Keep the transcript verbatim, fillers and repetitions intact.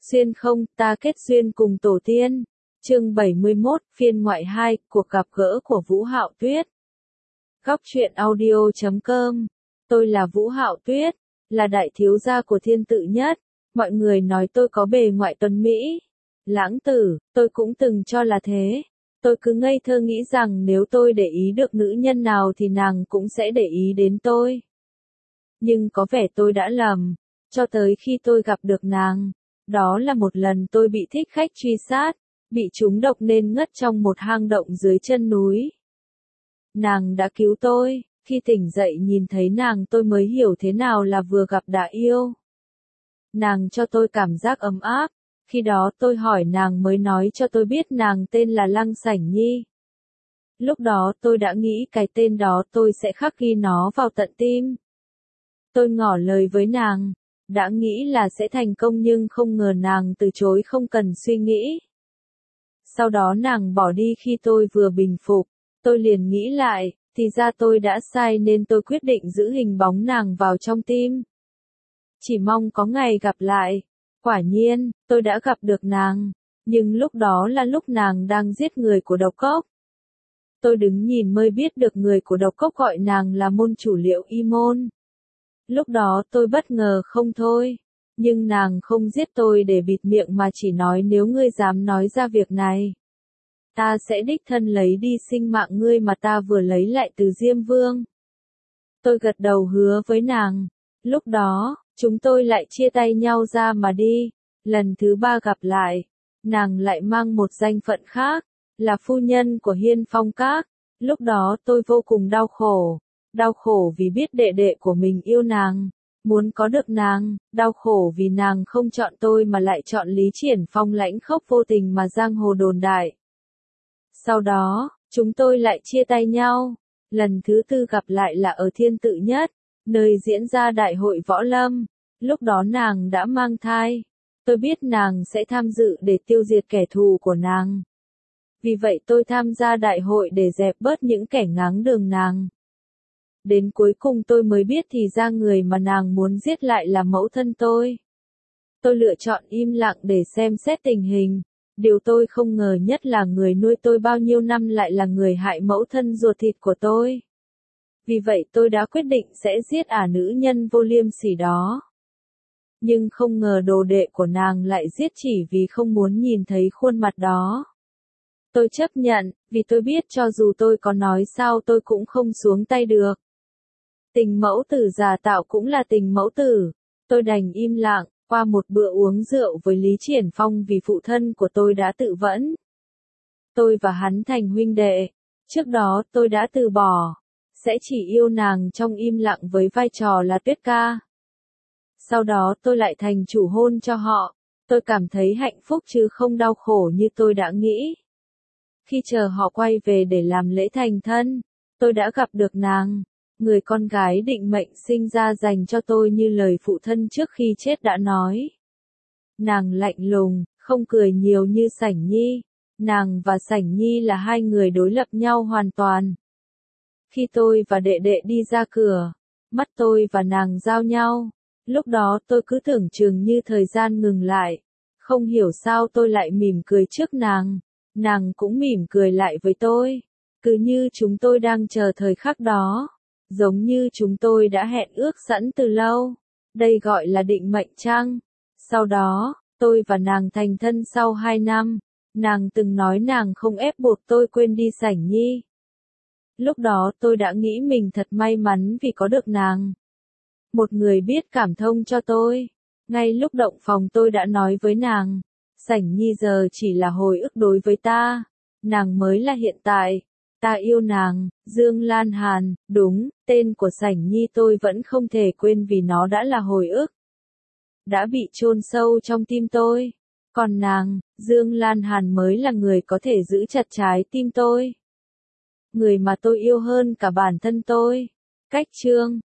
Xuyên không, ta kết duyên cùng tổ tiên. Chương bảy mươi mốt, phiên ngoại hai, cuộc gặp gỡ của Vũ Hạo Tuyết. Góc truyện audio chấm com. Tôi là Vũ Hạo Tuyết, là đại thiếu gia của thiên tự nhất. Mọi người nói tôi có bề ngoại tuấn mỹ, lãng tử, tôi cũng từng cho là thế. Tôi cứ ngây thơ nghĩ rằng nếu tôi để ý được nữ nhân nào thì nàng cũng sẽ để ý đến tôi. Nhưng có vẻ tôi đã lầm, cho tới khi tôi gặp được nàng. Đó là một lần tôi bị thích khách truy sát, bị trúng độc nên ngất trong một hang động dưới chân núi. Nàng đã cứu tôi, khi tỉnh dậy nhìn thấy nàng tôi mới hiểu thế nào là vừa gặp đã yêu. Nàng cho tôi cảm giác ấm áp, khi đó tôi hỏi nàng mới nói cho tôi biết nàng tên là Lăng Sảnh Nhi. Lúc đó tôi đã nghĩ cái tên đó tôi sẽ khắc ghi nó vào tận tim. Tôi ngỏ lời với nàng, đã nghĩ là sẽ thành công nhưng không ngờ nàng từ chối không cần suy nghĩ. Sau đó nàng bỏ đi khi tôi vừa bình phục, tôi liền nghĩ lại, thì ra tôi đã sai nên tôi quyết định giữ hình bóng nàng vào trong tim. Chỉ mong có ngày gặp lại. Quả nhiên, tôi đã gặp được nàng, nhưng lúc đó là lúc nàng đang giết người của độc cốc. Tôi đứng nhìn mới biết được người của độc cốc gọi nàng là môn chủ Liệu Y Môn. Lúc đó tôi bất ngờ không thôi, nhưng nàng không giết tôi để bịt miệng mà chỉ nói nếu ngươi dám nói ra việc này, ta sẽ đích thân lấy đi sinh mạng ngươi mà ta vừa lấy lại từ Diêm Vương. Tôi gật đầu hứa với nàng, lúc đó, chúng tôi lại chia tay nhau ra mà đi. Lần thứ ba gặp lại, nàng lại mang một danh phận khác, là phu nhân của Hiên Phong Các. Lúc đó tôi vô cùng đau khổ, đau khổ vì biết đệ đệ của mình yêu nàng, muốn có được nàng, đau khổ vì nàng không chọn tôi mà lại chọn Lý Triển Phong lãnh khốc vô tình mà giang hồ đồn đại. Sau đó, chúng tôi lại chia tay nhau. Lần thứ tư gặp lại là ở Thiên Tự Nhất, nơi diễn ra đại hội võ lâm. Lúc đó nàng đã mang thai. Tôi biết nàng sẽ tham dự để tiêu diệt kẻ thù của nàng. Vì vậy tôi tham gia đại hội để dẹp bớt những kẻ ngáng đường nàng. Đến cuối cùng tôi mới biết thì ra người mà nàng muốn giết lại là mẫu thân tôi. Tôi lựa chọn im lặng để xem xét tình hình. Điều tôi không ngờ nhất là người nuôi tôi bao nhiêu năm lại là người hại mẫu thân ruột thịt của tôi. Vì vậy tôi đã quyết định sẽ giết ả nữ nhân vô liêm sỉ đó. Nhưng không ngờ đồ đệ của nàng lại giết chỉ vì không muốn nhìn thấy khuôn mặt đó. Tôi chấp nhận, vì tôi biết cho dù tôi có nói sao tôi cũng không xuống tay được. Tình mẫu tử giả tạo cũng là tình mẫu tử. Tôi đành im lặng, qua một bữa uống rượu với Lý Triển Phong vì phụ thân của tôi đã tự vẫn. Tôi và hắn thành huynh đệ. Trước đó tôi đã từ bỏ, sẽ chỉ yêu nàng trong im lặng với vai trò là Tuyết ca. Sau đó tôi lại thành chủ hôn cho họ. Tôi cảm thấy hạnh phúc chứ không đau khổ như tôi đã nghĩ. Khi chờ họ quay về để làm lễ thành thân, tôi đã gặp được nàng, người con gái định mệnh sinh ra dành cho tôi như lời phụ thân trước khi chết đã nói. Nàng lạnh lùng, không cười nhiều như Sảnh Nhi. Nàng và Sảnh Nhi là hai người đối lập nhau hoàn toàn. Khi tôi và đệ đệ đi ra cửa, mắt tôi và nàng giao nhau. Lúc đó tôi cứ tưởng chừng như thời gian ngừng lại. Không hiểu sao tôi lại mỉm cười trước nàng. Nàng cũng mỉm cười lại với tôi. Cứ như chúng tôi đang chờ thời khắc đó. Giống như chúng tôi đã hẹn ước sẵn từ lâu. Đây gọi là định mệnh chăng? Sau đó, tôi và nàng thành thân sau hai năm. Nàng từng nói nàng không ép buộc tôi quên đi Sảnh Nhi. Lúc đó tôi đã nghĩ mình thật may mắn vì có được nàng. Một người biết cảm thông cho tôi. Ngay lúc động phòng tôi đã nói với nàng, Sảnh Nhi giờ chỉ là hồi ức đối với ta. Nàng mới là hiện tại. Ta yêu nàng, Dương Lan Hàn, đúng, tên của Sảnh Nhi tôi vẫn không thể quên vì nó đã là hồi ức. Đã bị chôn sâu trong tim tôi. Còn nàng, Dương Lan Hàn mới là người có thể giữ chặt trái tim tôi. Người mà tôi yêu hơn cả bản thân tôi. Cách chương